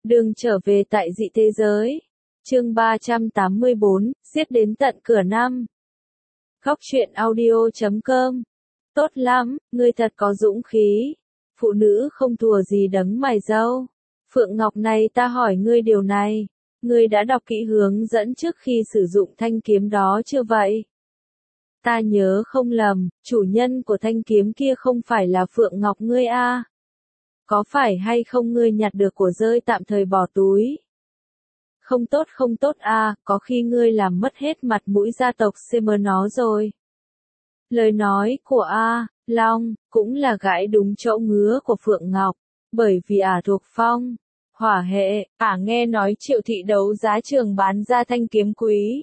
Đường trở về tại dị thế giới. Chương 384, giết đến tận cửa năm. Góc truyện audio.com. Tốt lắm, ngươi thật có dũng khí. Phụ nữ không thua gì đấng mày râu. Phượng Ngọc này, ta hỏi ngươi điều này. Ngươi đã đọc kỹ hướng dẫn trước khi sử dụng thanh kiếm đó chưa vậy? Ta nhớ không lầm, chủ nhân của thanh kiếm kia không phải là Phượng Ngọc ngươi a? Có phải hay không ngươi nhặt được của rơi tạm thời bỏ túi? Không tốt a, có khi ngươi làm mất hết mặt mũi gia tộc Semer nó rồi. Lời nói của Long cũng là gãi đúng chỗ ngứa của Phượng Ngọc, bởi vì thuộc phong hỏa hệ, nghe nói Triệu thị đấu giá trường bán ra thanh kiếm quý.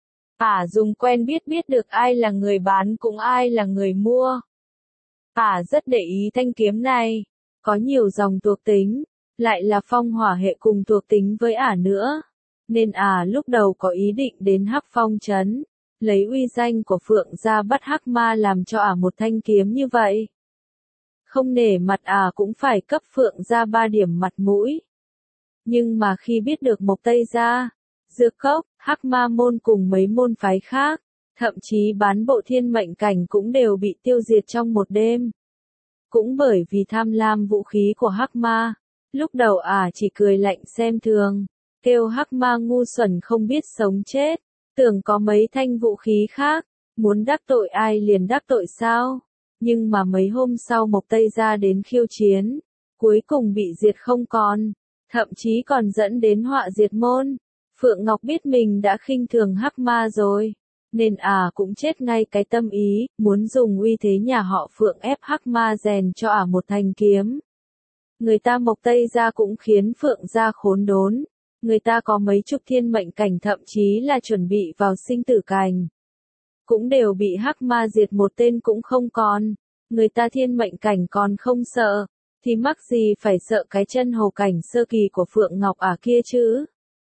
Dùng quen biết được ai là người bán cũng ai là người mua. Rất để ý thanh kiếm này, có nhiều dòng thuộc tính, lại là phong hỏa hệ cùng thuộc tính với nữa. Nên lúc đầu có ý định đến Hắc Phong trấn, lấy uy danh của Phượng gia bắt Hắc Ma làm cho một thanh kiếm như vậy. Không nể mặt cũng phải cấp Phượng gia 3 điểm mặt mũi. Nhưng mà khi biết được Mộc Tây gia, Dược Cốc, Hắc Ma môn cùng mấy môn phái khác, thậm chí bán bộ thiên mệnh cảnh cũng đều bị tiêu diệt trong một đêm. Cũng bởi vì tham lam vũ khí của Hắc Ma, lúc đầu chỉ cười lạnh xem thường, kêu Hắc Ma ngu xuẩn không biết sống chết, tưởng có mấy thanh vũ khí khác, muốn đắc tội ai liền đắc tội sao. Nhưng mà mấy hôm sau Mộc Tây gia đến khiêu chiến, cuối cùng bị diệt không còn, thậm chí còn dẫn đến họa diệt môn. Phượng Ngọc biết mình đã khinh thường Hắc Ma rồi, nên cũng chết ngay cái tâm ý, muốn dùng uy thế nhà họ Phượng ép Hắc Ma rèn cho một thanh kiếm. Người ta Mộc Tây gia cũng khiến Phượng gia khốn đốn, người ta có mấy chục thiên mệnh cảnh thậm chí là chuẩn bị vào sinh tử cảnh. Cũng đều bị Hắc Ma diệt một tên cũng không còn, người ta thiên mệnh cảnh còn không sợ, thì mắc gì phải sợ cái chân hầu cảnh sơ kỳ của Phượng Ngọc kia chứ.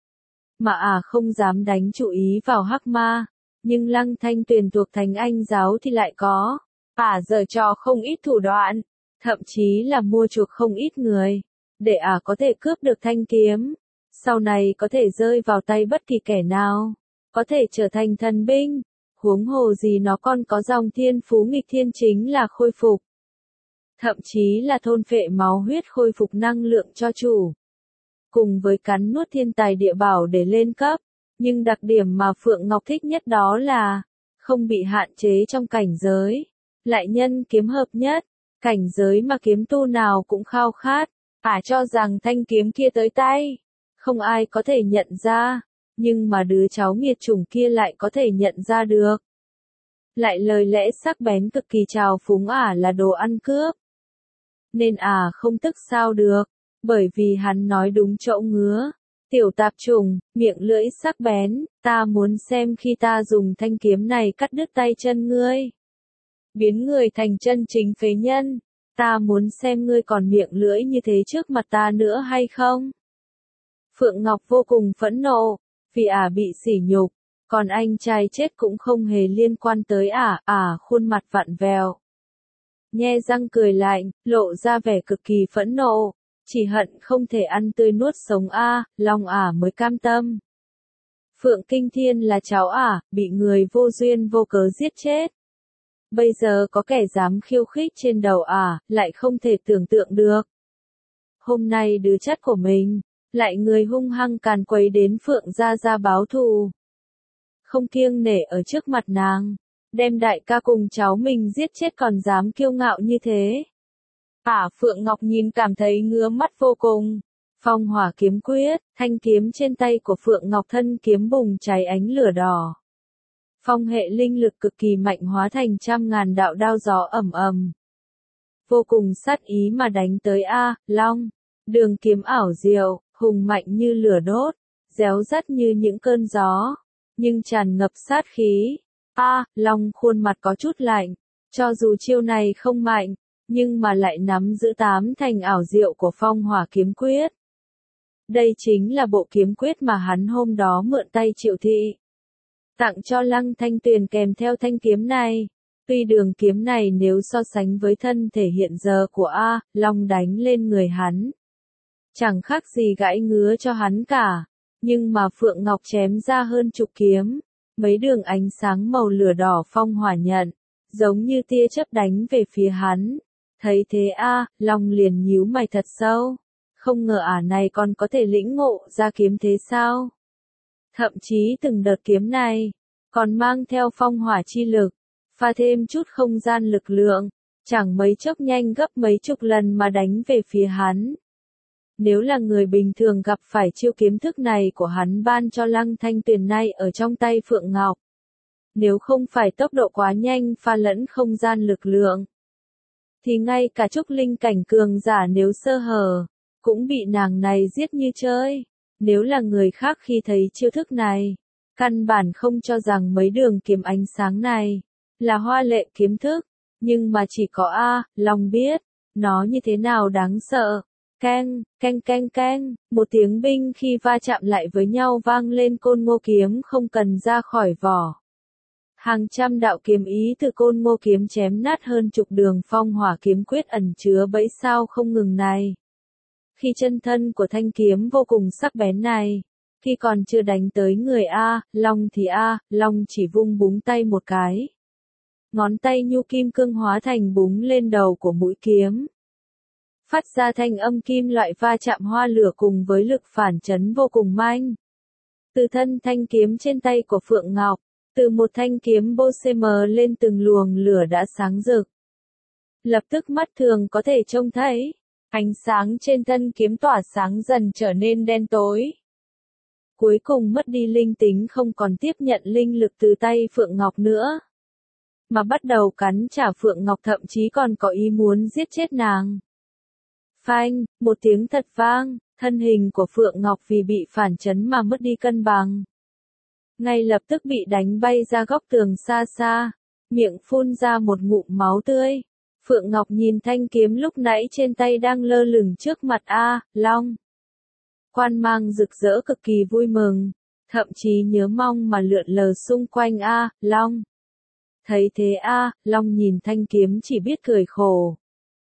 Mà không dám đánh chú ý vào Hắc Ma, nhưng Lăng Thanh Tuyền thuộc Thánh Anh giáo thì lại có. Giở trò không ít thủ đoạn, thậm chí là mua chuộc không ít người, để có thể cướp được thanh kiếm. Sau này có thể rơi vào tay bất kỳ kẻ nào, có thể trở thành thần binh, huống hồ gì nó còn có dòng thiên phú nghịch thiên chính là khôi phục. Thậm chí là thôn phệ máu huyết khôi phục năng lượng cho chủ. Cùng với cắn nuốt thiên tài địa bảo để lên cấp, nhưng đặc điểm mà Phượng Ngọc thích nhất đó là không bị hạn chế trong cảnh giới, lại nhân kiếm hợp nhất, cảnh giới mà kiếm tu nào cũng khao khát. Cho rằng thanh kiếm kia tới tay, không ai có thể nhận ra, nhưng mà đứa cháu nghiệt chủng kia lại có thể nhận ra được. Lại lời lẽ sắc bén cực kỳ trào phúng là đồ ăn cướp. Nên không tức sao được, bởi vì hắn nói đúng chỗ ngứa. Tiểu tạp trùng, miệng lưỡi sắc bén, ta muốn xem khi ta dùng thanh kiếm này cắt đứt tay chân ngươi, biến người thành chân chính phế nhân, ta muốn xem ngươi còn miệng lưỡi như thế trước mặt ta nữa hay không. Phượng Ngọc vô cùng phẫn nộ, vì bị sỉ nhục, còn anh trai chết cũng không hề liên quan tới khuôn mặt vặn vẹo. Nhe răng cười lạnh, lộ ra vẻ cực kỳ phẫn nộ, chỉ hận không thể ăn tươi nuốt sống Long mới cam tâm. Phượng Kinh Thiên là cháu bị người vô duyên vô cớ giết chết. Bây giờ có kẻ dám khiêu khích trên đầu lại không thể tưởng tượng được. Hôm nay đứa chất của mình, lại người hung hăng càn quấy đến Phượng gia báo thù. Không kiêng nể ở trước mặt nàng, đem đại ca cùng cháu mình giết chết còn dám kiêu ngạo như thế. Phượng Ngọc nhìn cảm thấy ngứa mắt vô cùng. Phong hỏa kiếm quyết, thanh kiếm trên tay của Phượng Ngọc thân kiếm bùng cháy ánh lửa đỏ. Phong hệ linh lực cực kỳ mạnh hóa thành trăm ngàn đạo đao gió ầm ầm. Vô cùng sát ý mà đánh tới Long. Đường kiếm ảo diệu, hùng mạnh như lửa đốt, réo rắt như những cơn gió, nhưng tràn ngập sát khí. Long khuôn mặt có chút lạnh, cho dù chiêu này không mạnh, nhưng mà lại nắm giữ 8 thành ảo diệu của phong hỏa kiếm quyết. Đây chính là bộ kiếm quyết mà hắn hôm đó mượn tay Triệu thị tặng cho Lăng Thanh Tuyền kèm theo thanh kiếm này. Tuy đường kiếm này nếu so sánh với thân thể hiện giờ của Long đánh lên người hắn, chẳng khác gì gãi ngứa cho hắn cả. Nhưng mà Phượng Ngọc chém ra hơn chục kiếm, mấy đường ánh sáng màu lửa đỏ phong hỏa nhận, giống như tia chớp đánh về phía hắn. Thấy thế Long liền nhíu mày thật sâu. Không ngờ này còn có thể lĩnh ngộ ra kiếm thế sao? Thậm chí từng đợt kiếm này, còn mang theo phong hỏa chi lực, pha thêm chút không gian lực lượng, chẳng mấy chốc nhanh gấp mấy chục lần mà đánh về phía hắn. Nếu là người bình thường gặp phải chiêu kiếm thức này của hắn ban cho Lăng Thanh Tuyền nay ở trong tay Phượng Ngọc. Nếu không phải tốc độ quá nhanh pha lẫn không gian lực lượng, thì ngay cả trúc linh cảnh cường giả nếu sơ hở, cũng bị nàng này giết như chơi. Nếu là người khác khi thấy chiêu thức này, căn bản không cho rằng mấy đường kiếm ánh sáng này là hoa lệ kiếm thức, nhưng mà chỉ có Long biết, nó như thế nào đáng sợ. Keng, keng keng keng, một tiếng binh khi va chạm lại với nhau vang lên, côn ngô kiếm không cần ra khỏi vỏ. Hàng trăm đạo kiếm ý từ côn ngô kiếm chém nát hơn chục đường phong hỏa kiếm quyết ẩn chứa bẫy sao không ngừng này. Khi chân thân của thanh kiếm vô cùng sắc bén này, khi còn chưa đánh tới người Long thì Long chỉ vung búng tay một cái. Ngón tay nhu kim cương hóa thành búng lên đầu của mũi kiếm. Phát ra thanh âm kim loại va chạm hoa lửa cùng với lực phản chấn vô cùng manh. Từ thân thanh kiếm trên tay của Phượng Ngọc, từ một thanh kiếm bô cm lên từng luồng lửa đã sáng rực. Lập tức mắt thường có thể trông thấy, ánh sáng trên thân kiếm tỏa sáng dần trở nên đen tối. Cuối cùng mất đi linh tính, không còn tiếp nhận linh lực từ tay Phượng Ngọc nữa, mà bắt đầu cắn trả Phượng Ngọc, thậm chí còn có ý muốn giết chết nàng. Phanh, một tiếng thật vang, thân hình của Phượng Ngọc vì bị phản chấn mà mất đi cân bằng. Ngay lập tức bị đánh bay ra góc tường xa xa, miệng phun ra một ngụm máu tươi. Phượng Ngọc nhìn thanh kiếm lúc nãy trên tay đang lơ lửng trước mặt Long. Quan mang rực rỡ cực kỳ vui mừng, thậm chí nhớ mong mà lượn lờ xung quanh Long. Thấy thế Long nhìn thanh kiếm chỉ biết cười khổ.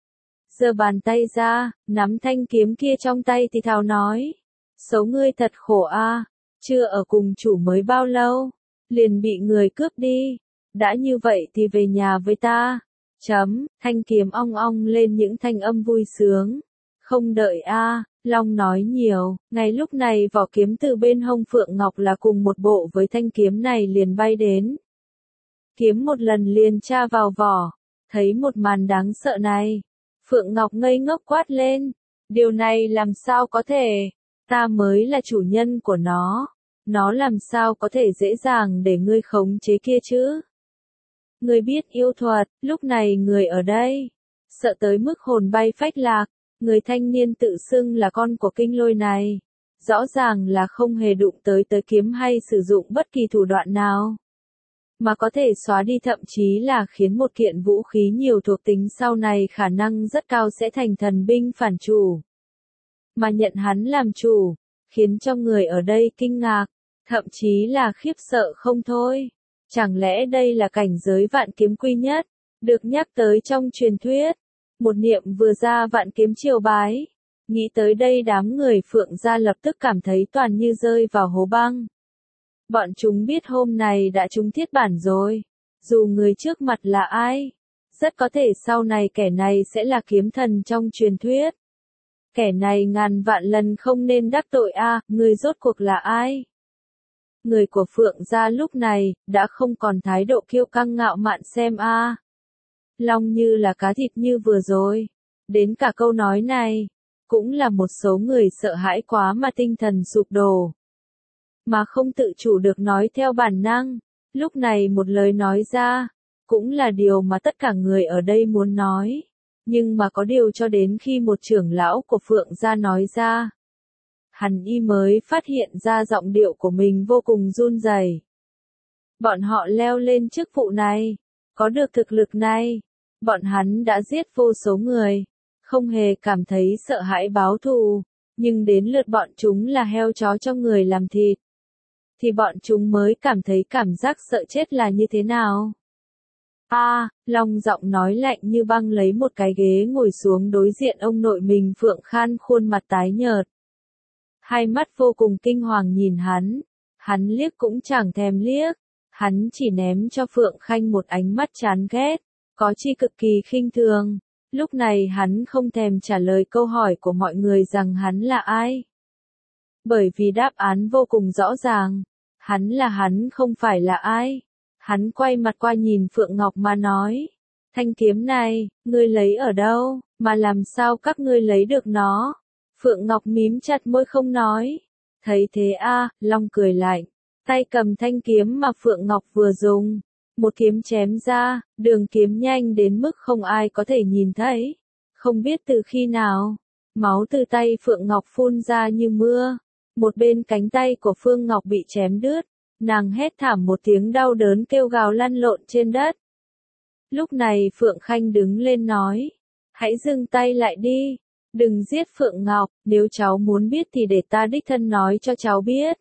Giơ bàn tay ra, nắm thanh kiếm kia trong tay thì thào nói. Xấu ngươi thật khổ chưa ở cùng chủ mới bao lâu, liền bị người cướp đi. Đã như vậy thì về nhà với ta. Thanh kiếm ong ong lên những thanh âm vui sướng. Không đợi Long nói nhiều, ngay lúc này vỏ kiếm từ bên hông Phượng Ngọc là cùng một bộ với thanh kiếm này liền bay đến. Kiếm một lần liền tra vào vỏ, thấy một màn đáng sợ này. Phượng Ngọc ngây ngốc quát lên, điều này làm sao có thể, ta mới là chủ nhân của nó làm sao có thể dễ dàng để ngươi khống chế kia chứ? Ngươi biết yêu thuật, lúc này người ở đây, sợ tới mức hồn bay phách lạc, người thanh niên tự xưng là con của kinh lôi này, rõ ràng là không hề đụng tới kiếm hay sử dụng bất kỳ thủ đoạn nào, mà có thể xóa đi, thậm chí là khiến một kiện vũ khí nhiều thuộc tính sau này khả năng rất cao sẽ thành thần binh phản chủ. Mà nhận hắn làm chủ, khiến cho người ở đây kinh ngạc, thậm chí là khiếp sợ không thôi. Chẳng lẽ đây là cảnh giới vạn kiếm quy nhất, được nhắc tới trong truyền thuyết? Một niệm vừa ra vạn kiếm triều bái. Nghĩ tới đây đám người Phượng gia lập tức cảm thấy toàn như rơi vào hố băng. Bọn chúng biết hôm này đã trúng thiết bản rồi. Dù người trước mặt là ai, rất có thể sau này kẻ này sẽ là kiếm thần trong truyền thuyết. Kẻ này ngàn vạn lần không nên đắc tội người rốt cuộc là ai? Người của Phượng gia lúc này đã không còn thái độ kiêu căng ngạo mạn xem Long như là cá thịt như vừa rồi. Đến cả câu nói này, cũng là một số người sợ hãi quá mà tinh thần sụp đổ. Mà không tự chủ được nói theo bản năng, lúc này một lời nói ra, cũng là điều mà tất cả người ở đây muốn nói. Nhưng mà có điều cho đến khi một trưởng lão của Phượng gia nói ra, hắn mới phát hiện ra giọng điệu của mình vô cùng run rẩy. Bọn họ leo lên chức vụ này, có được thực lực này, bọn hắn đã giết vô số người, không hề cảm thấy sợ hãi báo thù, nhưng đến lượt bọn chúng là heo chó cho người làm thịt, thì bọn chúng mới cảm thấy cảm giác sợ chết là như thế nào. Long giọng nói lạnh như băng lấy một cái ghế ngồi xuống đối diện ông nội mình. Phượng Khan khuôn mặt tái nhợt, hai mắt vô cùng kinh hoàng nhìn hắn liếc cũng chẳng thèm liếc, hắn chỉ ném cho Phượng Khanh một ánh mắt chán ghét, có chi cực kỳ khinh thường. Lúc này hắn không thèm trả lời câu hỏi của mọi người rằng hắn là ai. Bởi vì đáp án vô cùng rõ ràng, hắn không phải là ai. Hắn quay mặt qua nhìn Phượng Ngọc mà nói, thanh kiếm này, ngươi lấy ở đâu, mà làm sao các ngươi lấy được nó? Phượng Ngọc mím chặt môi không nói. Thấy thế Long cười lạnh, tay cầm thanh kiếm mà Phượng Ngọc vừa dùng, một kiếm chém ra, đường kiếm nhanh đến mức không ai có thể nhìn thấy. Không biết từ khi nào, máu từ tay Phượng Ngọc phun ra như mưa, một bên cánh tay của Phượng Ngọc bị chém đứt, nàng hét thảm một tiếng đau đớn kêu gào lăn lộn trên đất. Lúc này Phượng Khanh đứng lên nói, hãy dừng tay lại đi, đừng giết Phượng Ngọc, nếu cháu muốn biết thì để ta đích thân nói cho cháu biết.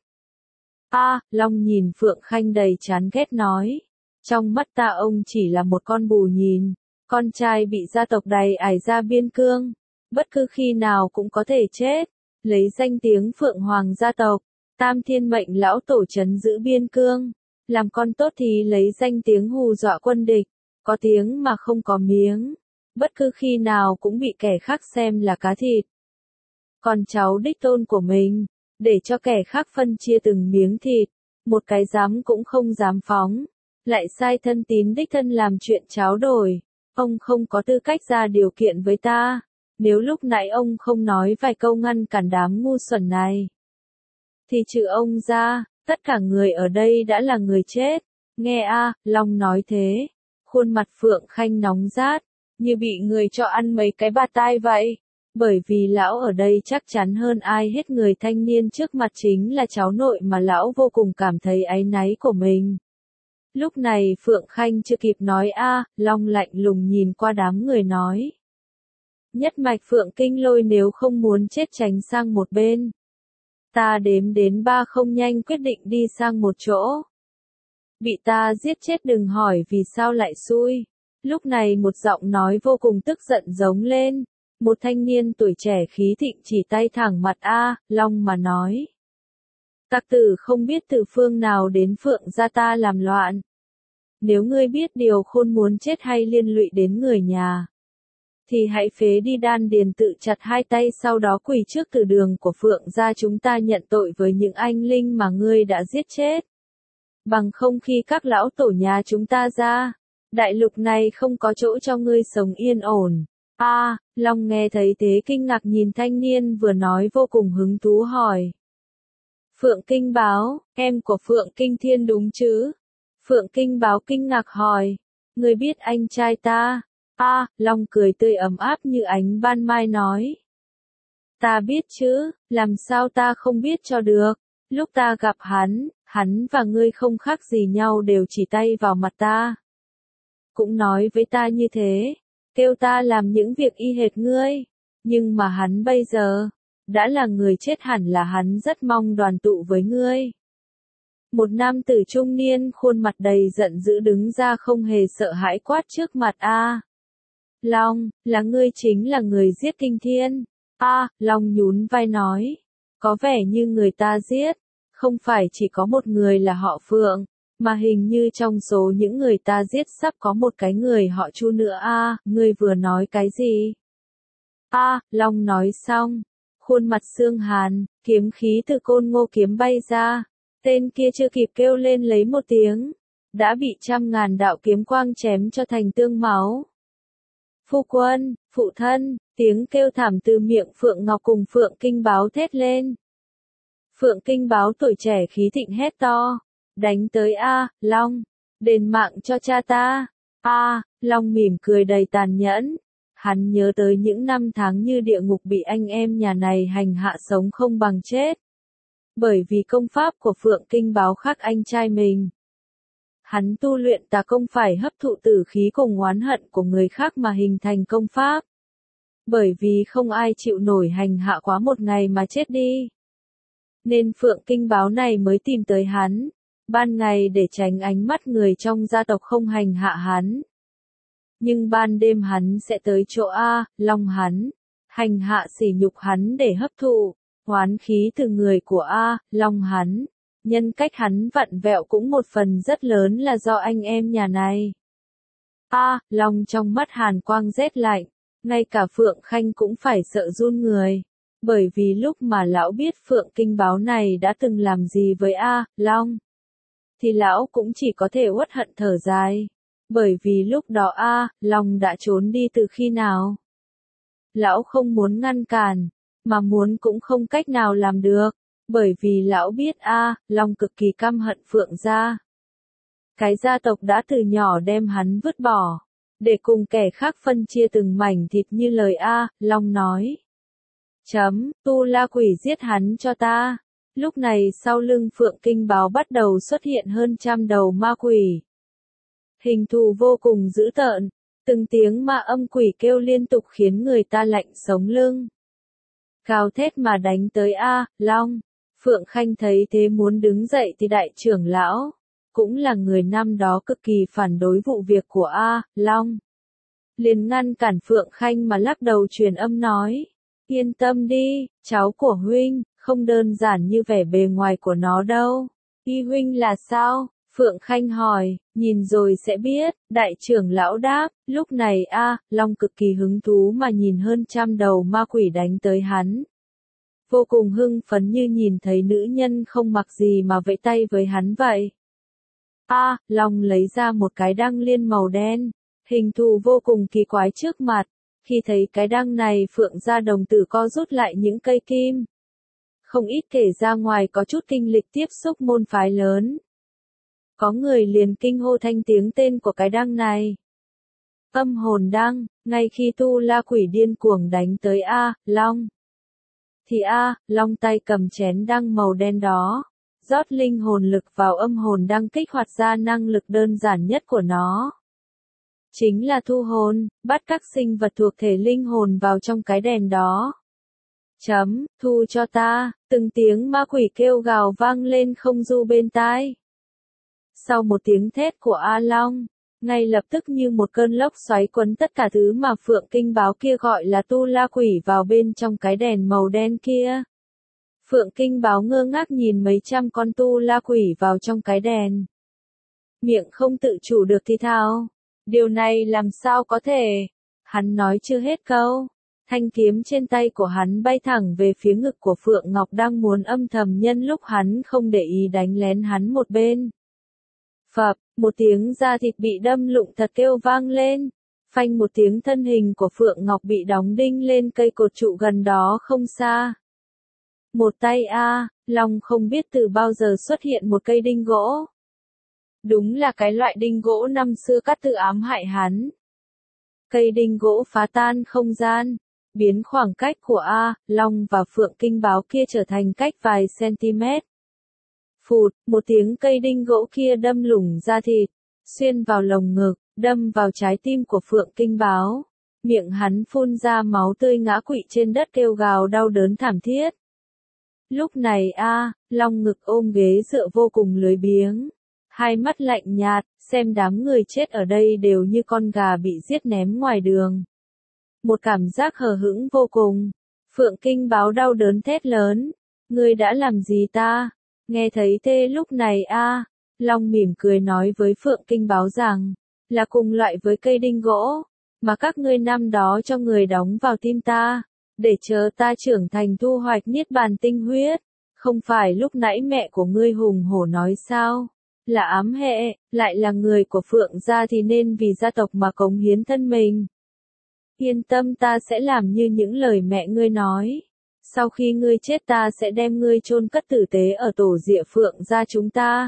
Long nhìn Phượng Khanh đầy chán ghét nói, trong mắt ta ông chỉ là một con bù nhìn, con trai bị gia tộc đày ải ra biên cương, bất cứ khi nào cũng có thể chết, lấy danh tiếng Phượng Hoàng gia tộc, Tam Thiên mệnh lão tổ trấn giữ biên cương, làm con tốt thì lấy danh tiếng hù dọa quân địch, có tiếng mà không có miếng, bất cứ khi nào cũng bị kẻ khác xem là cá thịt. Còn cháu đích tôn của mình, để cho kẻ khác phân chia từng miếng thịt, một cái dám cũng không dám phóng, lại sai thân tín đích thân làm chuyện tráo đổi, ông không có tư cách ra điều kiện với ta, nếu lúc nãy ông không nói vài câu ngăn cản đám ngu xuẩn này, thì trừ ông ra, tất cả người ở đây đã là người chết. Nghe Long nói thế, khuôn mặt Phượng Khanh nóng rát, như bị người cho ăn mấy cái bạt tai vậy. Bởi vì lão ở đây chắc chắn hơn ai hết người thanh niên trước mặt chính là cháu nội mà lão vô cùng cảm thấy áy náy của mình. Lúc này Phượng Khanh chưa kịp nói Long lạnh lùng nhìn qua đám người nói. Nhất mạch Phượng Kinh Lôi nếu không muốn chết tránh sang một bên. Ta đếm đến 3 không nhanh quyết định đi sang một chỗ. Bị ta giết chết đừng hỏi vì sao lại xui. Lúc này một giọng nói vô cùng tức giận giống lên. Một thanh niên tuổi trẻ khí thịnh chỉ tay thẳng mặt Long mà nói. Tặc tử không biết từ phương nào đến Phượng gia ta làm loạn. Nếu ngươi biết điều khôn muốn chết hay liên lụy đến người nhà, thì hãy phế đi đan điền tự chặt hai tay sau đó quỳ trước từ đường của Phượng gia chúng ta nhận tội với những anh linh mà ngươi đã giết chết. Bằng không khi các lão tổ nhà chúng ta ra, đại lục này không có chỗ cho ngươi sống yên ổn. Long nghe thấy thế kinh ngạc nhìn thanh niên vừa nói vô cùng hứng thú hỏi. Phượng Kinh Báo, em của Phượng Kinh Thiên đúng chứ? Phượng Kinh Báo kinh ngạc hỏi. Ngươi biết anh trai ta? Long cười tươi ấm áp như ánh ban mai nói. Ta biết chứ, làm sao ta không biết cho được. Lúc ta gặp hắn và ngươi không khác gì nhau đều chỉ tay vào mặt ta. Cũng nói với ta như thế, kêu ta làm những việc y hệt ngươi. Nhưng mà hắn bây giờ, đã là người chết hẳn là hắn rất mong đoàn tụ với ngươi. Một nam tử trung niên khuôn mặt đầy giận dữ đứng ra không hề sợ hãi quát trước mặt Long, là ngươi chính là người giết Kinh Thiên. Long nhún vai nói. Có vẻ như người ta giết, không phải chỉ có một người là họ Phượng, mà hình như trong số những người ta giết sắp có một cái người họ Chu nữa ngươi vừa nói cái gì? Long nói xong, khuôn mặt xương hàn, kiếm khí từ côn ngô kiếm bay ra, tên kia chưa kịp kêu lên lấy một tiếng, đã bị trăm ngàn đạo kiếm quang chém cho thành tương máu. Phu quân, phụ thân, tiếng kêu thảm từ miệng Phượng Ngọc cùng Phượng Kinh Báo thét lên. Phượng Kinh Báo tuổi trẻ khí thịnh hét to, đánh tới Long, đền mạng cho cha ta. Long mỉm cười đầy tàn nhẫn, hắn nhớ tới những năm tháng như địa ngục bị anh em nhà này hành hạ sống không bằng chết. Bởi vì công pháp của Phượng Kinh Báo khác anh trai mình. Hắn tu luyện tà công phải hấp thụ tử khí cùng oán hận của người khác mà hình thành công pháp. Bởi vì không ai chịu nổi hành hạ quá một ngày mà chết đi. Nên Phượng Kinh Báo này mới tìm tới hắn, ban ngày để tránh ánh mắt người trong gia tộc không hành hạ hắn, Nhưng ban đêm hắn sẽ tới chỗ A, Long hắn, hành hạ sỉ nhục hắn để hấp thụ oán khí từ người của A, Long hắn. Nhân cách hắn vặn vẹo cũng một phần rất lớn là do anh em nhà này. A, Long trong mắt hàn quang rét lạnh, ngay cả Phượng Khanh cũng phải sợ run người. Bởi vì lúc mà lão biết Phượng Kinh Báo này đã từng làm gì với A, Long, thì lão cũng chỉ có thể uất hận thở dài. Bởi vì lúc đó A, Long đã trốn đi từ khi nào. Lão không muốn ngăn cản, mà muốn cũng không cách nào làm được. Bởi vì lão biết A, Long cực kỳ căm hận Phượng gia. Cái gia tộc đã từ nhỏ đem hắn vứt bỏ, để cùng kẻ khác phân chia từng mảnh thịt như lời A, Long nói. Tu la quỷ giết hắn cho ta. Lúc này sau lưng Phượng Kinh Báo bắt đầu xuất hiện hơn trăm đầu ma quỷ. Hình thù vô cùng dữ tợn, từng tiếng ma âm quỷ kêu liên tục khiến người ta lạnh sống lưng. Gào thét mà đánh tới A, Long. Phượng Khanh thấy thế muốn đứng dậy thì đại trưởng lão, cũng là người năm đó cực kỳ phản đối vụ việc của A, Long, liền ngăn cản Phượng Khanh mà lắc đầu truyền âm nói. Yên tâm đi, cháu của huynh, không đơn giản như vẻ bề ngoài của nó đâu. Y huynh là sao? Phượng Khanh hỏi, nhìn rồi sẽ biết, đại trưởng lão đáp, lúc này A, Long cực kỳ hứng thú mà nhìn hơn trăm đầu ma quỷ đánh tới hắn. Vô cùng hưng phấn như nhìn thấy nữ nhân không mặc gì mà vẫy tay với hắn vậy. A, Long lấy ra một cái đăng liên màu đen, hình thù vô cùng kỳ quái trước mặt. Khi thấy cái đăng này Phượng gia đồng tử co rút lại những cây kim. Không ít kể ra ngoài có chút kinh lịch tiếp xúc môn phái lớn. Có người liền kinh hô thanh tiếng tên của cái đăng này. Âm hồn đăng, ngay khi tu la quỷ điên cuồng đánh tới A, Long. Thì A, Long tay cầm chén đăng màu đen đó, rót linh hồn lực vào âm hồn đăng kích hoạt ra năng lực đơn giản nhất của nó. Chính là thu hồn, bắt các sinh vật thuộc thể linh hồn vào trong cái đèn đó. Thu cho ta, từng tiếng ma quỷ kêu gào vang lên không du bên tai. Sau một tiếng thét của A Long, ngay lập tức như một cơn lốc xoáy quấn tất cả thứ mà Phượng Kinh Báo kia gọi là tu la quỷ vào bên trong cái đèn màu đen kia. Phượng Kinh Báo ngơ ngác nhìn mấy trăm con tu la quỷ vào trong cái đèn. Miệng không tự chủ được thì thào. Điều này làm sao có thể? Hắn nói chưa hết câu. Thanh kiếm trên tay của hắn bay thẳng về phía ngực của Phượng Ngọc đang muốn âm thầm nhân lúc hắn không để ý đánh lén hắn một bên. Phập, một tiếng da thịt bị đâm lụng thật kêu vang lên. Phanh một tiếng thân hình của Phượng Ngọc bị đóng đinh lên cây cột trụ gần đó không xa. Một tay A, Long không biết từ bao giờ xuất hiện một cây đinh gỗ. Đúng là cái loại đinh gỗ năm xưa Cát Tự ám hại hắn. Cây đinh gỗ phá tan không gian, biến khoảng cách của A, Long và Phượng Kinh Báo kia trở thành cách vài cm. Phụt, một tiếng cây đinh gỗ kia đâm lủng da thịt, xuyên vào lồng ngực, đâm vào trái tim của Phượng Kinh Báo. Miệng hắn phun ra máu tươi ngã quỵ trên đất kêu gào đau đớn thảm thiết. Lúc này A, Long ngực ôm ghế dựa vô cùng lười biếng. Hai mắt lạnh nhạt, xem đám người chết ở đây đều như con gà bị giết ném ngoài đường. Một cảm giác hờ hững vô cùng. Phượng Kinh Báo đau đớn thét lớn. Ngươi đã làm gì ta? Nghe thấy thế lúc này A, Long mỉm cười nói với Phượng Kinh Báo rằng, là cùng loại với cây đinh gỗ, mà các ngươi năm đó cho người đóng vào tim ta, để chờ ta trưởng thành thu hoạch niết bàn tinh huyết. Không phải lúc nãy mẹ của ngươi hùng hổ nói sao? Là ám hệ, lại là người của Phượng gia thì nên vì gia tộc mà cống hiến thân mình. Yên tâm, ta sẽ làm như những lời mẹ ngươi nói. Sau khi ngươi chết ta sẽ đem ngươi chôn cất tử tế ở tổ địa Phượng gia chúng ta.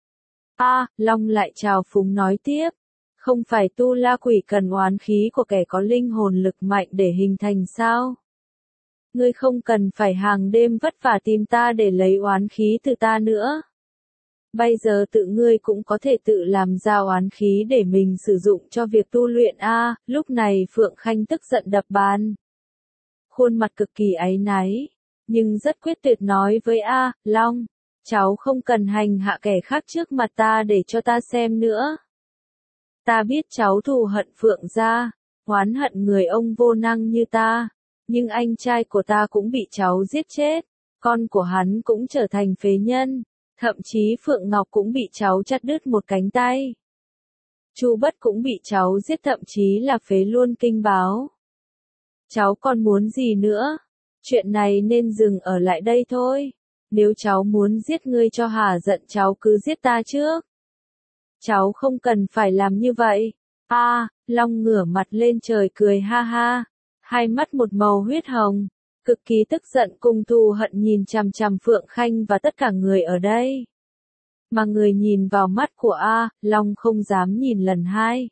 A, Long lại chào phúng nói tiếp. Không phải tu la quỷ cần oán khí của kẻ có linh hồn lực mạnh để hình thành sao? Ngươi không cần phải hàng đêm vất vả tìm ta để lấy oán khí từ ta nữa. Bây giờ tự ngươi cũng có thể tự làm ra oán khí để mình sử dụng cho việc tu luyện A. Lúc này Phượng Khanh tức giận đập bàn. Khuôn mặt cực kỳ áy náy, nhưng rất quyết tuyệt nói với A, Long, cháu không cần hành hạ kẻ khác trước mặt ta để cho ta xem nữa. Ta biết cháu thù hận Phượng gia, oán hận người ông vô năng như ta, nhưng anh trai của ta cũng bị cháu giết chết, con của hắn cũng trở thành phế nhân, thậm chí Phượng Ngọc cũng bị cháu chặt đứt một cánh tay. Chu Bất cũng bị cháu giết, thậm chí là phế luôn kinh báo. Cháu còn muốn gì nữa? Chuyện này nên dừng ở lại đây thôi. Nếu cháu muốn giết ngươi cho hả giận cháu cứ giết ta trước. Cháu không cần phải làm như vậy. Long ngửa mặt lên trời cười ha ha. Hai mắt một màu huyết hồng. Cực kỳ tức giận cùng thù hận nhìn chằm chằm Phượng Khanh và tất cả người ở đây. Mà người nhìn vào mắt của Long không dám nhìn lần hai.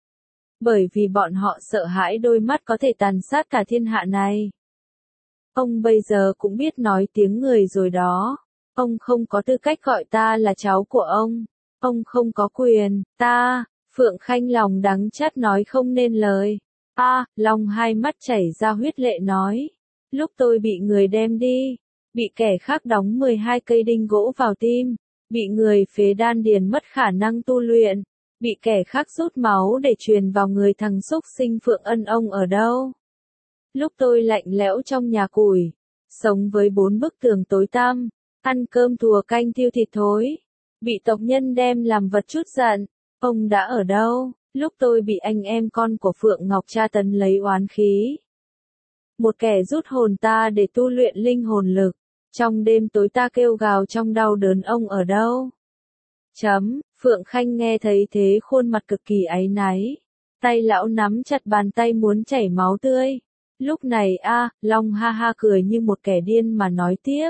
Bởi vì bọn họ sợ hãi đôi mắt có thể tàn sát cả thiên hạ này. Ông bây giờ cũng biết nói tiếng người rồi đó. Ông không có tư cách gọi ta là cháu của ông. Ông không có quyền, Phượng Khanh lòng đắng chát nói không nên lời. Long hai mắt chảy ra huyết lệ nói. Lúc tôi bị người đem đi, bị kẻ khác đóng 12 cây đinh gỗ vào tim, bị người phế đan điền mất khả năng tu luyện, bị kẻ khác rút máu để truyền vào người thằng xúc sinh Phượng Ân, ông ở đâu? Lúc tôi lạnh lẽo trong nhà củi, sống với 4 bức tường tối tăm, ăn cơm thùa canh thiêu thịt thối, bị tộc nhân đem làm vật trút giận, ông đã ở đâu? Lúc tôi bị anh em con của Phượng Ngọc tra tấn lấy oán khí, một kẻ rút hồn ta để tu luyện linh hồn lực, trong đêm tối ta kêu gào trong đau đớn, ông ở đâu? Phượng Khanh nghe thấy thế khuôn mặt cực kỳ áy náy, tay lão nắm chặt bàn tay muốn chảy máu tươi. Lúc này Long ha ha cười như một kẻ điên mà nói tiếp.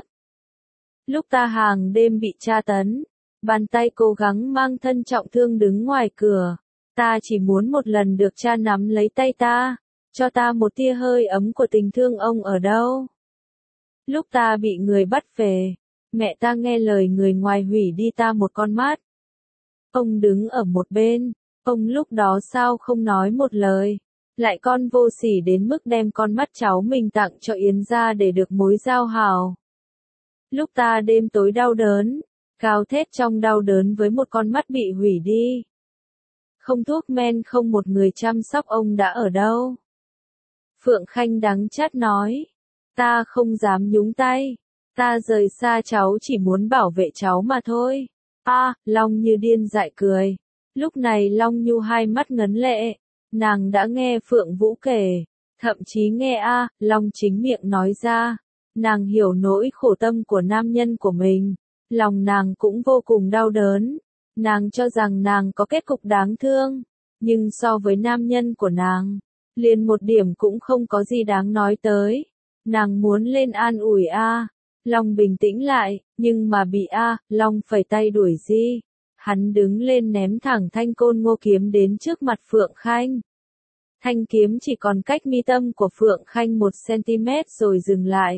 Lúc ta hàng đêm bị tra tấn, bàn tay cố gắng mang thân trọng thương đứng ngoài cửa, ta chỉ muốn một lần được cha nắm lấy tay ta, cho ta một tia hơi ấm của tình thương, ông ở đâu? Lúc ta bị người bắt về, mẹ ta nghe lời người ngoài hủy đi ta một con mắt. Ông đứng ở một bên, ông lúc đó sao không nói một lời, lại con vô sỉ đến mức đem con mắt cháu mình tặng cho Yến gia để được mối giao hảo. Lúc ta đêm tối đau đớn, gào thét trong đau đớn với một con mắt bị hủy đi. Không thuốc men, không một người chăm sóc, ông đã ở đâu? Phượng Khanh đắng chát nói. Ta không dám nhúng tay. Ta rời xa cháu chỉ muốn bảo vệ cháu mà thôi. Long như điên dại cười. Lúc này Long Nhu hai mắt ngấn lệ. Nàng đã nghe Phượng Vũ kể. Thậm chí nghe Long chính miệng nói ra. Nàng hiểu nỗi khổ tâm của nam nhân của mình. Lòng nàng cũng vô cùng đau đớn. Nàng cho rằng nàng có kết cục đáng thương. Nhưng so với nam nhân của nàng, liền một điểm cũng không có gì đáng nói tới. Nàng muốn lên an ủi Long bình tĩnh lại, nhưng mà bị Long phẩy tay đuổi đi. Hắn đứng lên ném thẳng thanh côn ngô kiếm đến trước mặt Phượng Khanh. Thanh kiếm chỉ còn cách mi tâm của Phượng Khanh 1 cm rồi dừng lại.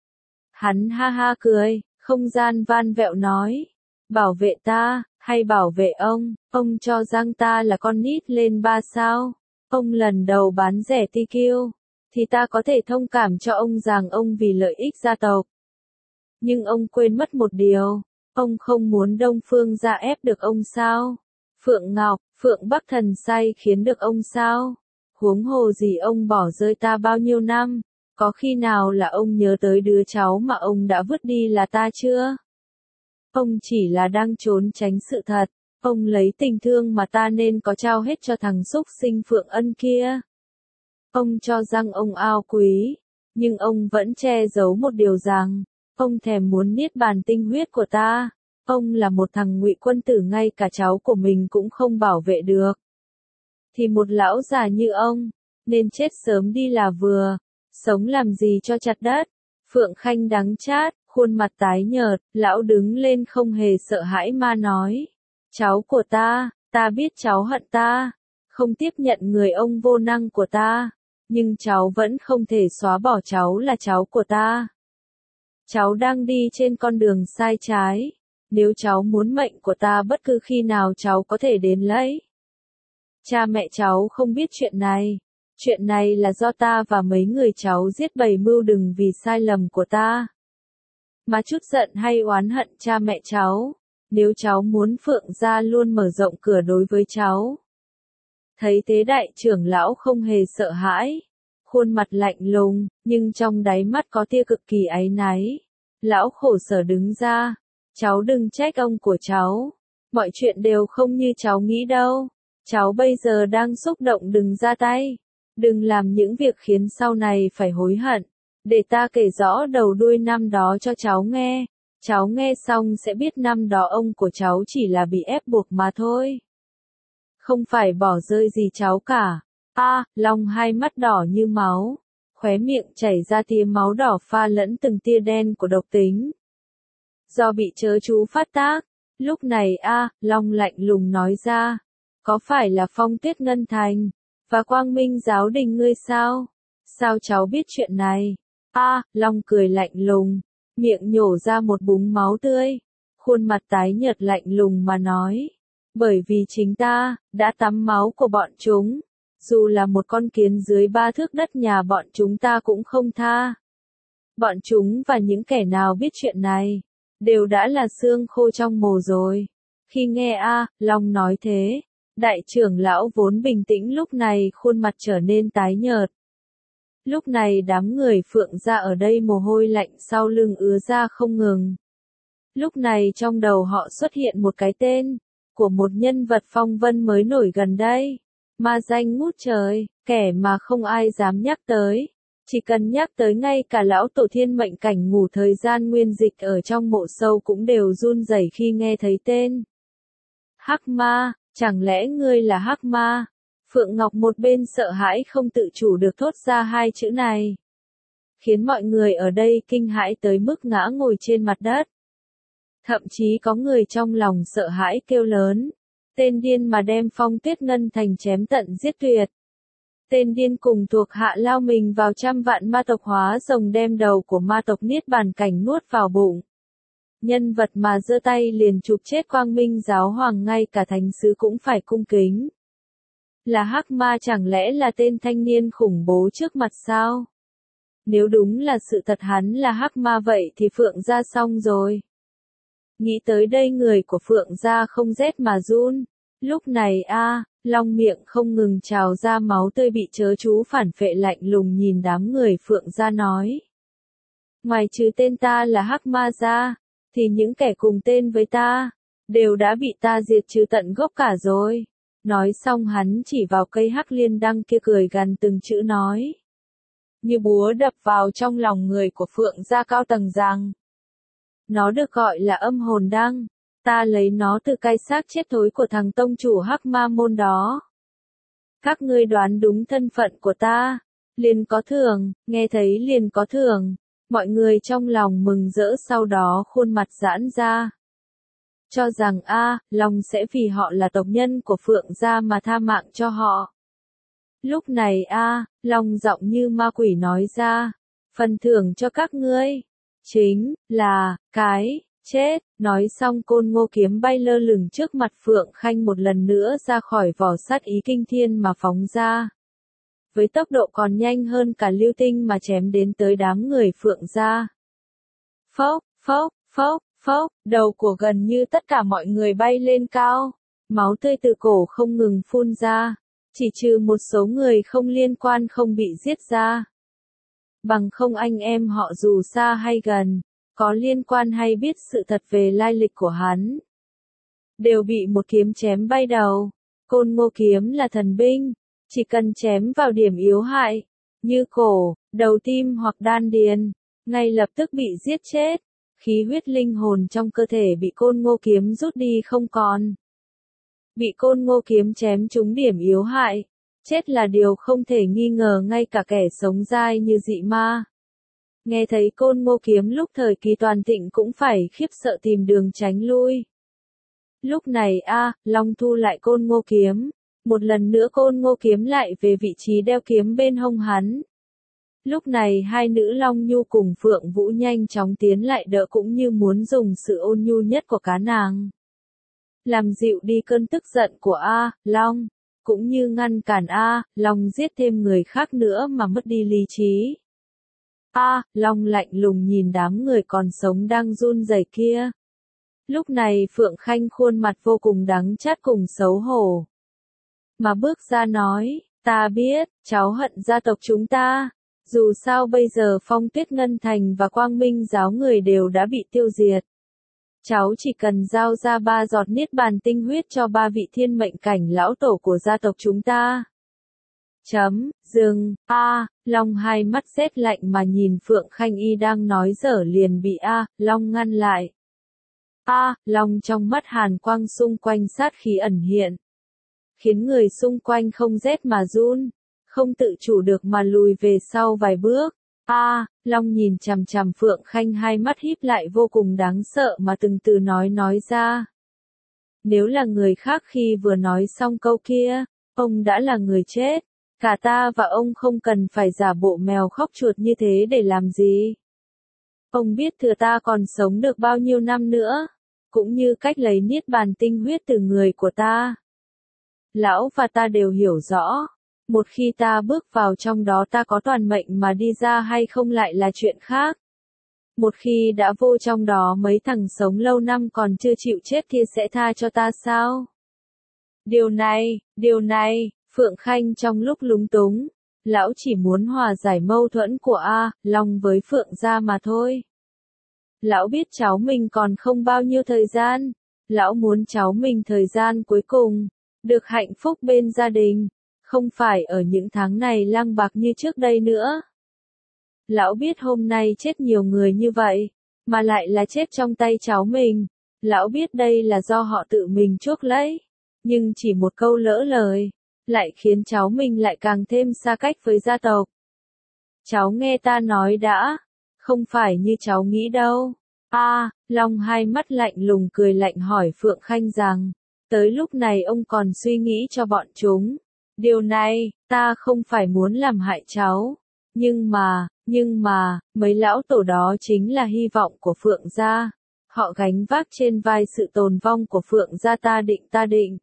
Hắn ha ha cười, không gian van vẹo nói. Bảo vệ ta, hay bảo vệ ông cho rằng ta là con nít lên 3 sao. Ông lần đầu bán rẻ TQ, thì ta có thể thông cảm cho ông rằng ông vì lợi ích gia tộc. Nhưng ông quên mất một điều, ông không muốn Đông Phương gia ép được ông sao? Phượng Ngọc, Phượng Bắc Thần say khiến được ông sao? Huống hồ gì ông bỏ rơi ta bao nhiêu năm, có khi nào là ông nhớ tới đứa cháu mà ông đã vứt đi là ta chưa? Ông chỉ là đang trốn tránh sự thật, ông lấy tình thương mà ta nên có trao hết cho thằng xúc sinh Phượng Ân kia. Ông cho rằng ông ao quý, nhưng ông vẫn che giấu một điều rằng, ông thèm muốn niết bàn tinh huyết của ta. Ông là một thằng ngụy quân tử, ngay cả cháu của mình cũng không bảo vệ được. Thì một lão già như ông, nên chết sớm đi là vừa, sống làm gì cho chặt đất. Phượng Khanh đắng chát, khuôn mặt tái nhợt, lão đứng lên không hề sợ hãi mà nói. Cháu của ta biết cháu hận ta, không tiếp nhận người ông vô năng của ta, nhưng cháu vẫn không thể xóa bỏ cháu là cháu của ta. Cháu đang đi trên con đường sai trái, nếu cháu muốn mệnh của ta bất cứ khi nào cháu có thể đến lấy. Cha mẹ cháu không biết chuyện này là do ta và mấy người cháu giết bày mưu đừng vì sai lầm của ta mà chút giận hay oán hận cha mẹ cháu. Nếu cháu muốn Phượng gia luôn mở rộng cửa đối với cháu, Thấy thế đại trưởng lão không hề sợ hãi, khuôn mặt lạnh lùng, nhưng trong đáy mắt có tia cực kỳ áy náy. Lão khổ sở đứng ra, cháu đừng trách ông của cháu, mọi chuyện đều không như cháu nghĩ đâu. Cháu bây giờ đang xúc động, đừng ra tay, đừng làm những việc khiến sau này phải hối hận. Để ta kể rõ đầu đuôi năm đó cho cháu nghe. Cháu nghe xong sẽ biết năm đó ông của cháu chỉ là bị ép buộc mà thôi. Không phải bỏ rơi gì cháu cả. Long hai mắt đỏ như máu, khóe miệng chảy ra tia máu đỏ pha lẫn từng tia đen của độc tính. Do bị chớ chú phát tác, lúc này Long lạnh lùng nói ra, có phải là Phong Tuyết Ngân Thành và Quang Minh Giáo Đình ngươi sao? Sao cháu biết chuyện này? Long cười lạnh lùng, miệng nhổ ra một búng máu tươi, khuôn mặt tái nhợt lạnh lùng mà nói, bởi vì chính ta đã tắm máu của bọn chúng, dù là một con kiến dưới 3 thước đất nhà bọn chúng ta cũng không tha. Bọn chúng và những kẻ nào biết chuyện này đều đã là xương khô trong mồ rồi. Khi nghe Long nói thế, đại trưởng lão vốn bình tĩnh lúc này khuôn mặt trở nên tái nhợt. Lúc này đám người Phượng gia ở đây mồ hôi lạnh sau lưng ứa ra không ngừng. Lúc này trong đầu họ xuất hiện một cái tên của một nhân vật phong vân mới nổi gần đây. Ma danh ngút trời, kẻ mà không ai dám nhắc tới. Chỉ cần nhắc tới ngay cả lão tổ thiên mệnh cảnh ngủ thời gian nguyên dịch ở trong mộ sâu cũng đều run rẩy khi nghe thấy tên. Hắc ma, chẳng lẽ ngươi là Hắc ma? Phượng Ngọc một bên sợ hãi không tự chủ được thốt ra hai chữ này, khiến mọi người ở đây kinh hãi tới mức ngã ngồi trên mặt đất. Thậm chí có người trong lòng sợ hãi kêu lớn, tên điên mà đem Phong Tuyết Ngân Thành chém tận giết tuyệt. Tên điên cùng thuộc hạ lao mình vào trăm vạn ma tộc hóa rồng đem đầu của ma tộc Niết Bàn Cảnh nuốt vào bụng. Nhân vật mà giơ tay liền chụp chết Quang Minh Giáo Hoàng, ngay cả thánh sứ cũng phải cung kính. Là Hắc ma, chẳng lẽ là tên thanh niên khủng bố trước mặt sao? Nếu đúng là sự thật hắn là Hắc ma vậy thì Phượng gia xong rồi. Nghĩ tới đây người của Phượng gia không rét mà run. Lúc này Long miệng không ngừng trào ra máu tươi, bị chớ chú phản phệ lạnh lùng nhìn đám người Phượng gia nói. Ngoài trừ tên ta là Hắc ma ra, thì những kẻ cùng tên với ta đều đã bị ta diệt trừ tận gốc cả rồi. Nói xong hắn chỉ vào cây hắc liên đăng kia cười gằn từng chữ nói. Như búa đập vào trong lòng người của Phượng gia cao tầng rằng. Nó được gọi là âm hồn đăng. Ta lấy nó từ cái xác chết thối của thằng tông chủ Hắc ma môn đó. Các ngươi đoán đúng thân phận của ta, liền có thưởng, nghe thấy liền có thưởng. Mọi người trong lòng mừng rỡ, sau đó khuôn mặt giãn ra. Cho rằng Long sẽ vì họ là tộc nhân của Phượng gia mà tha mạng cho họ. Lúc này Long giọng như ma quỷ nói ra, phần thưởng cho các ngươi chính là cái chết. Nói xong côn ngô kiếm bay lơ lửng trước mặt Phượng Khanh một lần nữa ra khỏi vỏ sát ý kinh thiên mà phóng ra. Với tốc độ còn nhanh hơn cả lưu tinh mà chém đến tới đám người Phượng gia. Phốc, phốc, phốc, phốc, đầu của gần như tất cả mọi người bay lên cao. Máu tươi từ cổ không ngừng phun ra. Chỉ trừ một số người không liên quan không bị giết ra. Bằng không anh em họ dù xa hay gần, có liên quan hay biết sự thật về lai lịch của hắn, đều bị một kiếm chém bay đầu. Côn ngô kiếm là thần binh, chỉ cần chém vào điểm yếu hại, như cổ, đầu tim hoặc đan điền, ngay lập tức bị giết chết. Khí huyết linh hồn trong cơ thể bị côn ngô kiếm rút đi không còn. Bị côn ngô kiếm chém trúng điểm yếu hại, chết là điều không thể nghi ngờ, ngay cả kẻ sống dai như dị ma. Nghe thấy côn ngô kiếm lúc thời kỳ toàn thịnh cũng phải khiếp sợ tìm đường tránh lui. Lúc này Long thu lại côn ngô kiếm. Một lần nữa côn ngô kiếm lại về vị trí đeo kiếm bên hông hắn. Lúc này hai nữ Long Nhu cùng Phượng Vũ nhanh chóng tiến lại đỡ, cũng như muốn dùng sự ôn nhu nhất của cá nàng làm dịu đi cơn tức giận của Long, cũng như ngăn cản Long giết thêm người khác nữa mà mất đi lý trí. Long lạnh lùng nhìn đám người còn sống đang run rẩy kia. Lúc này Phượng Khanh khuôn mặt vô cùng đắng chát cùng xấu hổ. mà bước ra nói, ta biết, cháu hận gia tộc chúng ta. Dù sao bây giờ Phong Tuyết Ngân Thành và Quang Minh giáo người đều đã bị tiêu diệt. Cháu chỉ cần giao ra 3 giọt niết bàn tinh huyết cho 3 vị thiên mệnh cảnh lão tổ của gia tộc chúng ta. Dừng, Long hai mắt rét lạnh mà nhìn Phượng Khanh Y đang nói dở liền bị Long ngăn lại. Long trong mắt hàn quang xung quanh sát khí ẩn hiện. Khiến người xung quanh không rét mà run, không tự chủ được mà lùi về sau vài bước. Long nhìn chằm chằm Phượng Khanh hai mắt híp lại vô cùng đáng sợ mà từng từ nói ra. Nếu là người khác khi vừa nói xong câu kia, ông đã là người chết. Cả ta và ông không cần phải giả bộ mèo khóc chuột như thế để làm gì. Ông biết thừa ta còn sống được bao nhiêu năm nữa, cũng như cách lấy niết bàn tinh huyết từ người của ta. Lão và ta đều hiểu rõ, một khi ta bước vào trong đó ta có toàn mệnh mà đi ra hay không lại là chuyện khác. Một khi đã vô trong đó mấy thằng sống lâu năm còn chưa chịu chết kia sẽ tha cho ta sao? Điều này, Phượng Khanh trong lúc lúng túng, lão chỉ muốn hòa giải mâu thuẫn của Long với Phượng gia mà thôi. Lão biết cháu mình còn không bao nhiêu thời gian, lão muốn cháu mình thời gian cuối cùng, được hạnh phúc bên gia đình, không phải ở những tháng này lang bạc như trước đây nữa. Lão biết hôm nay chết nhiều người như vậy, mà lại là chết trong tay cháu mình. Lão biết đây là do họ tự mình chuốc lấy, nhưng chỉ một câu lỡ lời, lại khiến cháu mình lại càng thêm xa cách với gia tộc. Cháu nghe ta nói đã, không phải như cháu nghĩ đâu. Long hai mắt lạnh lùng cười lạnh hỏi Phượng Khanh rằng, tới lúc này ông còn suy nghĩ cho bọn chúng. Điều này, ta không phải muốn làm hại cháu, nhưng mà, mấy lão tổ đó chính là hy vọng của Phượng gia. Họ gánh vác trên vai sự tồn vong của Phượng gia ta định.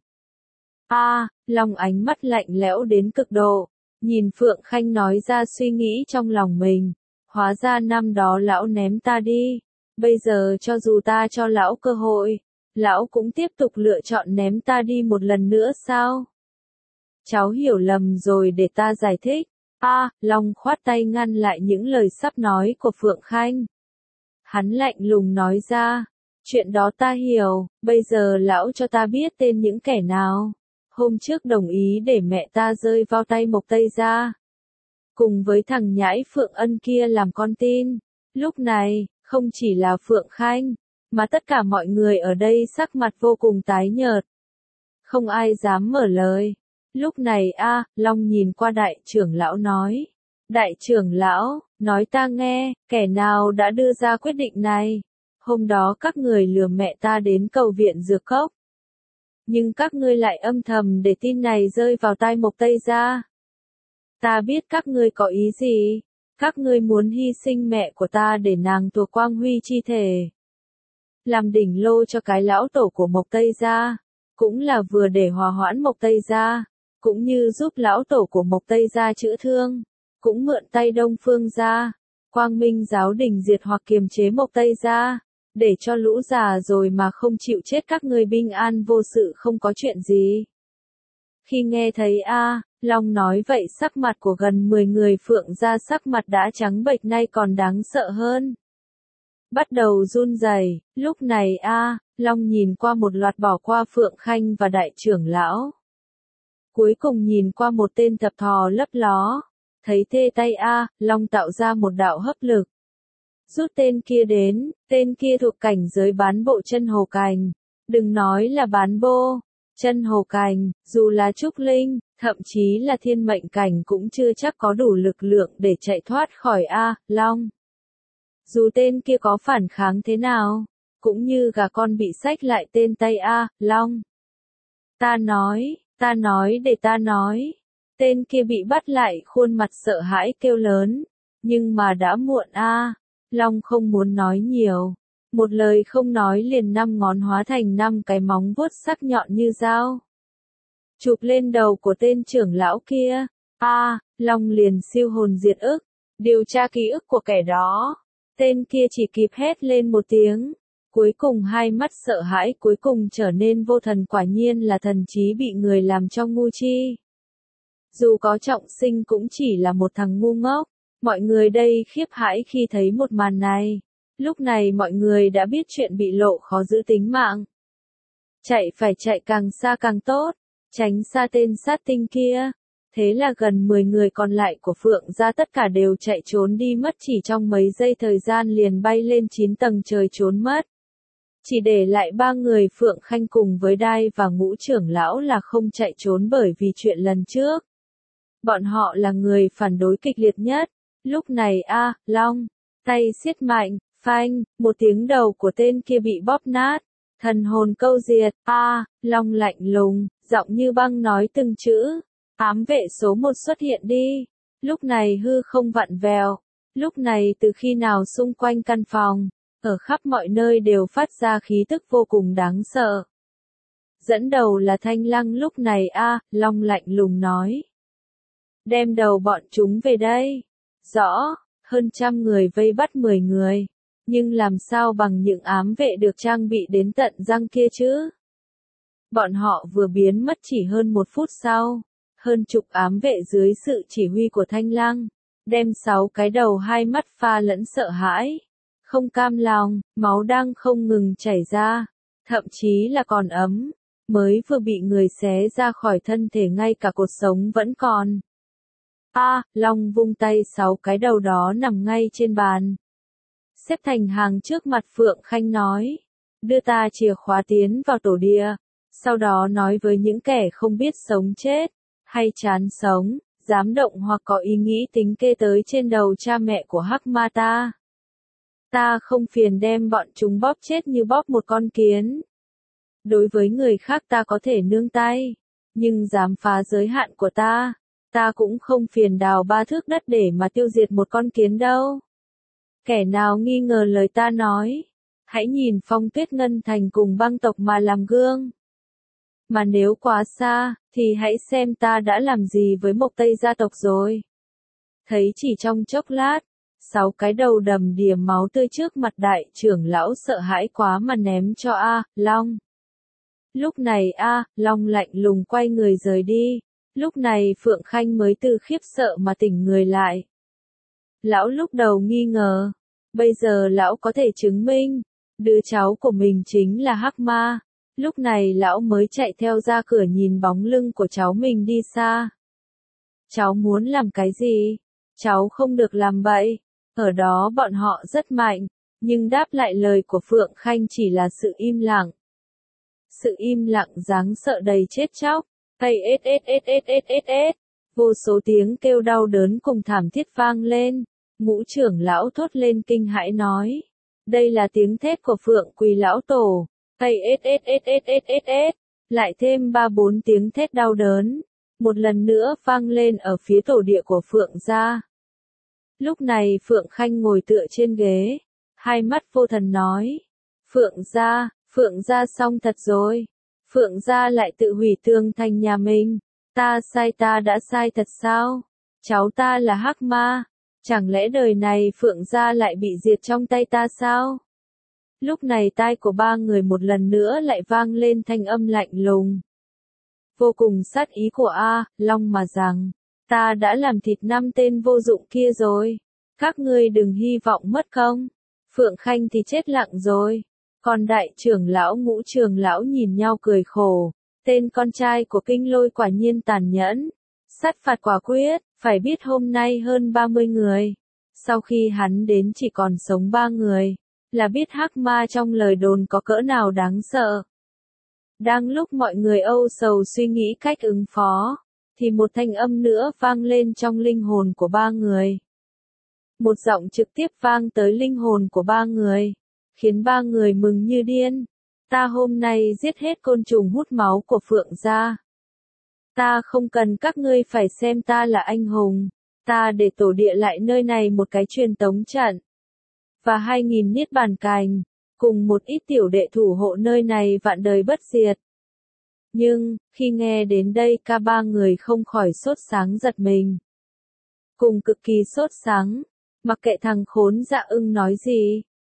Long ánh mắt lạnh lẽo đến cực độ, nhìn Phượng Khanh nói ra suy nghĩ trong lòng mình. Hóa ra năm đó lão ném ta đi, bây giờ cho dù ta cho lão cơ hội, lão cũng tiếp tục lựa chọn ném ta đi một lần nữa sao? Cháu hiểu lầm rồi để ta giải thích. Long khoát tay ngăn lại những lời sắp nói của Phượng Khanh. Hắn lạnh lùng nói ra, chuyện đó ta hiểu, bây giờ lão cho ta biết tên những kẻ nào. Hôm trước đồng ý để mẹ ta rơi vào tay Mộc Tây Gia. Cùng với thằng nhãi Phượng Ân kia làm con tin. Lúc này, không chỉ là Phượng Khanh, mà tất cả mọi người ở đây sắc mặt vô cùng tái nhợt. Không ai dám mở lời. Lúc này Long nhìn qua đại trưởng lão nói. Đại trưởng lão, nói ta nghe, kẻ nào đã đưa ra quyết định này? Hôm đó các người lừa mẹ ta đến cầu viện Dược Cốc. Nhưng các ngươi lại âm thầm để tin này rơi vào tai Mộc Tây Gia. Ta biết các ngươi có ý gì. Các ngươi muốn hy sinh mẹ của ta để nàng thuộc quang huy chi thể. Làm đỉnh lô cho cái lão tổ của Mộc Tây Gia. Cũng là vừa để hòa hoãn Mộc Tây Gia. Cũng như giúp lão tổ của Mộc Tây Gia chữa thương. Cũng mượn tay Đông Phương Gia. Quang Minh giáo đình diệt hoặc kiềm chế Mộc Tây Gia. Để cho lũ già rồi mà không chịu chết các ngươi bình an vô sự không có chuyện gì. Khi nghe thấy Long nói vậy sắc mặt của gần 10 người Phượng gia sắc mặt đã trắng bệch nay còn đáng sợ hơn. Bắt đầu run rẩy. Lúc này Long nhìn qua một loạt bỏ qua Phượng Khanh và đại trưởng lão. Cuối cùng nhìn qua một tên thập thò lấp ló. Thấy tê tay Long tạo ra một đạo hấp lực. Rút tên kia đến, tên kia thuộc cảnh giới bán bộ chân hồ cành. Đừng nói là bán bô, chân hồ cành, dù là trúc linh, thậm chí là thiên mệnh cảnh cũng chưa chắc có đủ lực lượng để chạy thoát khỏi Long. Dù tên kia có phản kháng thế nào, cũng như gà con bị xách lại tên tay Long. Ta nói để ta nói. Tên kia bị bắt lại khuôn mặt sợ hãi kêu lớn, nhưng mà đã muộn Long không muốn nói nhiều. Một lời không nói liền 5 ngón hóa thành 5 cái móng vuốt sắc nhọn như dao. Chụp lên đầu của tên trưởng lão kia. Long liền siêu hồn diệt ức. Điều tra ký ức của kẻ đó. Tên kia chỉ kịp hét lên một tiếng. Cuối cùng hai mắt sợ hãi cuối cùng trở nên vô thần, quả nhiên là thần trí bị người làm cho ngu chi. Dù có trọng sinh cũng chỉ là một thằng ngu ngốc. Mọi người đây khiếp hãi khi thấy một màn này. Lúc này mọi người đã biết chuyện bị lộ khó giữ tính mạng. Chạy phải chạy càng xa càng tốt, tránh xa tên sát tinh kia. Thế là gần 10 người còn lại của Phượng gia tất cả đều chạy trốn đi mất, chỉ trong mấy giây thời gian liền bay lên 9 tầng trời trốn mất. Chỉ để lại 3 người Phượng Khanh cùng với Đai và Ngũ trưởng lão là không chạy trốn bởi vì chuyện lần trước. Bọn họ là người phản đối kịch liệt nhất. Lúc này Long, tay siết mạnh, phanh, một tiếng đầu của tên kia bị bóp nát. Thần hồn câu diệt, Long lạnh lùng, giọng như băng nói từng chữ. Ám vệ số 1 xuất hiện đi. Lúc này hư không vặn vẹo. Lúc này từ khi nào xung quanh căn phòng, ở khắp mọi nơi đều phát ra khí tức vô cùng đáng sợ. Dẫn đầu là Thanh Lăng, lúc này Long lạnh lùng nói. Đem đầu bọn chúng về đây. Rõ, hơn 100 người vây bắt 10 người. Nhưng làm sao bằng những ám vệ được trang bị đến tận răng kia chứ? Bọn họ vừa biến mất chỉ hơn 1 phút sau. Hơn chục ám vệ dưới sự chỉ huy của Thanh Lăng, đem 6 cái đầu, hai mắt pha lẫn sợ hãi, không cam lòng, máu đang không ngừng chảy ra, thậm chí là còn ấm, mới vừa bị người xé ra khỏi thân thể ngay cả cột sống vẫn còn. Long vung tay, 6 cái đầu đó nằm ngay trên bàn. Xếp thành hàng trước mặt Phượng Khanh nói, đưa ta chìa khóa tiến vào tổ địa, sau đó nói với những kẻ không biết sống chết, hay chán sống, dám động hoặc có ý nghĩ tính kê tới trên đầu cha mẹ của Hắc Ma ta. Ta không phiền đem bọn chúng bóp chết như bóp một con kiến. Đối với người khác ta có thể nương tay, nhưng dám phá giới hạn của ta cũng không phiền đào 3 thước đất để mà tiêu diệt một con kiến đâu. Kẻ nào nghi ngờ lời ta nói, hãy nhìn Phong Tuyết Ngân Thành cùng băng tộc mà làm gương. Mà nếu quá xa, thì hãy xem ta đã làm gì với Mộc Tây gia tộc rồi. Thấy chỉ trong chốc lát, 6 cái đầu đầm đìa máu tươi trước mặt đại trưởng lão sợ hãi quá mà ném cho Long. Lúc này Long lạnh lùng quay người rời đi. Lúc này Phượng Khanh mới từ khiếp sợ mà tỉnh người lại. Lão lúc đầu nghi ngờ, bây giờ lão có thể chứng minh, đứa cháu của mình chính là Hắc Ma. Lúc này lão mới chạy theo ra cửa nhìn bóng lưng của cháu mình đi xa. Cháu muốn làm cái gì? Cháu không được làm bậy. Ở đó bọn họ rất mạnh, nhưng đáp lại lời của Phượng Khanh chỉ là sự im lặng. Sự im lặng đáng sợ đầy chết chóc. Vô số tiếng kêu đau đớn cùng thảm thiết vang lên. Ngũ trưởng lão thốt lên kinh hãi nói. Đây là tiếng thét của Phượng Quỳ lão tổ. Lại thêm 3-4 tiếng thét đau đớn. Một lần nữa vang lên ở phía tổ địa của Phượng gia. Lúc này Phượng Khanh ngồi tựa trên ghế. Hai mắt vô thần nói. Phượng gia xong thật rồi. Phượng gia lại tự hủy tường thành nhà mình. Ta đã sai thật sao? Cháu ta là Hắc Ma. Chẳng lẽ đời này Phượng gia lại bị diệt trong tay ta sao? Lúc này tai của 3 người một lần nữa lại vang lên thanh âm lạnh lùng. Vô cùng sát ý của Long mà rằng, ta đã làm thịt 5 tên vô dụng kia rồi. Các ngươi đừng hy vọng mất công. Phượng Khanh thì chết lặng rồi. Còn đại trưởng lão Ngũ trưởng lão nhìn nhau cười khổ. Tên con trai của Kinh Lôi quả nhiên tàn nhẫn. Sát phạt quả quyết, phải biết hôm nay hơn 30 người. Sau khi hắn đến chỉ còn sống 3 người. Là biết Hắc Ma trong lời đồn có cỡ nào đáng sợ. Đang lúc mọi người âu sầu suy nghĩ cách ứng phó, thì một thanh âm nữa vang lên trong linh hồn của 3 người. Một giọng trực tiếp vang tới linh hồn của 3 người, khiến 3 người mừng như điên. Ta hôm nay giết hết côn trùng hút máu của Phượng gia. Ta không cần các ngươi phải xem ta là anh hùng. Ta để tổ địa lại nơi này một cái truyền tống trận. Và 2.000 niết bàn cành, cùng một ít tiểu đệ thủ hộ nơi này vạn đời bất diệt. Nhưng, khi nghe đến đây cả 3 người không khỏi sốt sáng giật mình. Cùng cực kỳ sốt sáng, mặc kệ thằng khốn Dạ Ưng nói gì,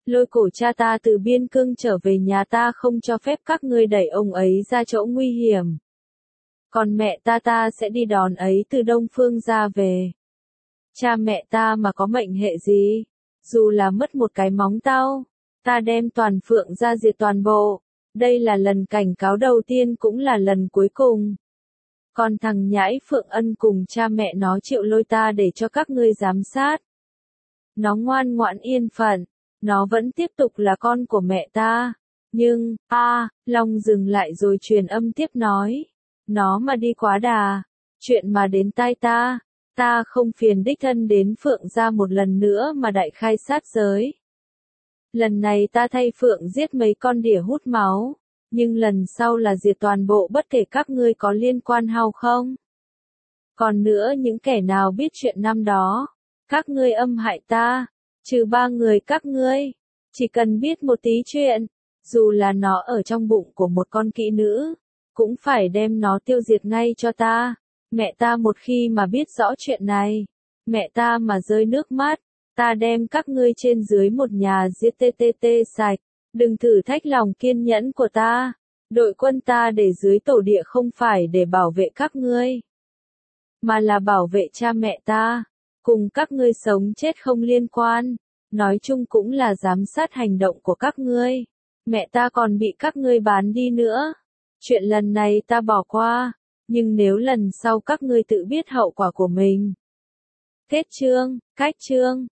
lôi cổ cha ta từ biên cương trở về nhà ta không cho phép các ngươi đẩy ông ấy ra chỗ nguy hiểm. Còn mẹ ta sẽ đi đón ấy từ Đông Phương ra về. Cha mẹ ta mà có mệnh hệ gì, dù là mất một cái móng tao, ta đem toàn Phượng ra diệt toàn bộ. Đây là lần cảnh cáo đầu tiên cũng là lần cuối cùng. Còn thằng nhãi Phượng Ân cùng cha mẹ nó chịu lôi ta để cho các ngươi giám sát. Nó ngoan ngoãn yên phận, nó vẫn tiếp tục là con của mẹ ta. Nhưng, Long dừng lại rồi truyền âm tiếp nói. Nó mà đi quá đà, chuyện mà đến tai ta không phiền đích thân đến Phượng gia một lần nữa mà đại khai sát giới. Lần này ta thay Phượng giết mấy con đỉa hút máu, nhưng lần sau là diệt toàn bộ bất kể các ngươi có liên quan hay không. Còn nữa những kẻ nào biết chuyện năm đó, các ngươi âm hại ta, trừ 3 người các ngươi, chỉ cần biết một tí chuyện, dù là nó ở trong bụng của một con kỹ nữ, cũng phải đem nó tiêu diệt ngay cho ta. Mẹ ta một khi mà biết rõ chuyện này, mẹ ta mà rơi nước mắt, ta đem các ngươi trên dưới một nhà giết sạch. Đừng thử thách lòng kiên nhẫn của ta. Đội quân ta để dưới tổ địa không phải để bảo vệ các ngươi, mà là bảo vệ cha mẹ ta. Cùng các ngươi sống chết không liên quan. Nói chung cũng là giám sát hành động của các ngươi. Mẹ ta còn bị các ngươi bán đi nữa. Chuyện lần này ta bỏ qua. Nhưng nếu lần sau các ngươi tự biết hậu quả của mình. Kết chương, cách chương.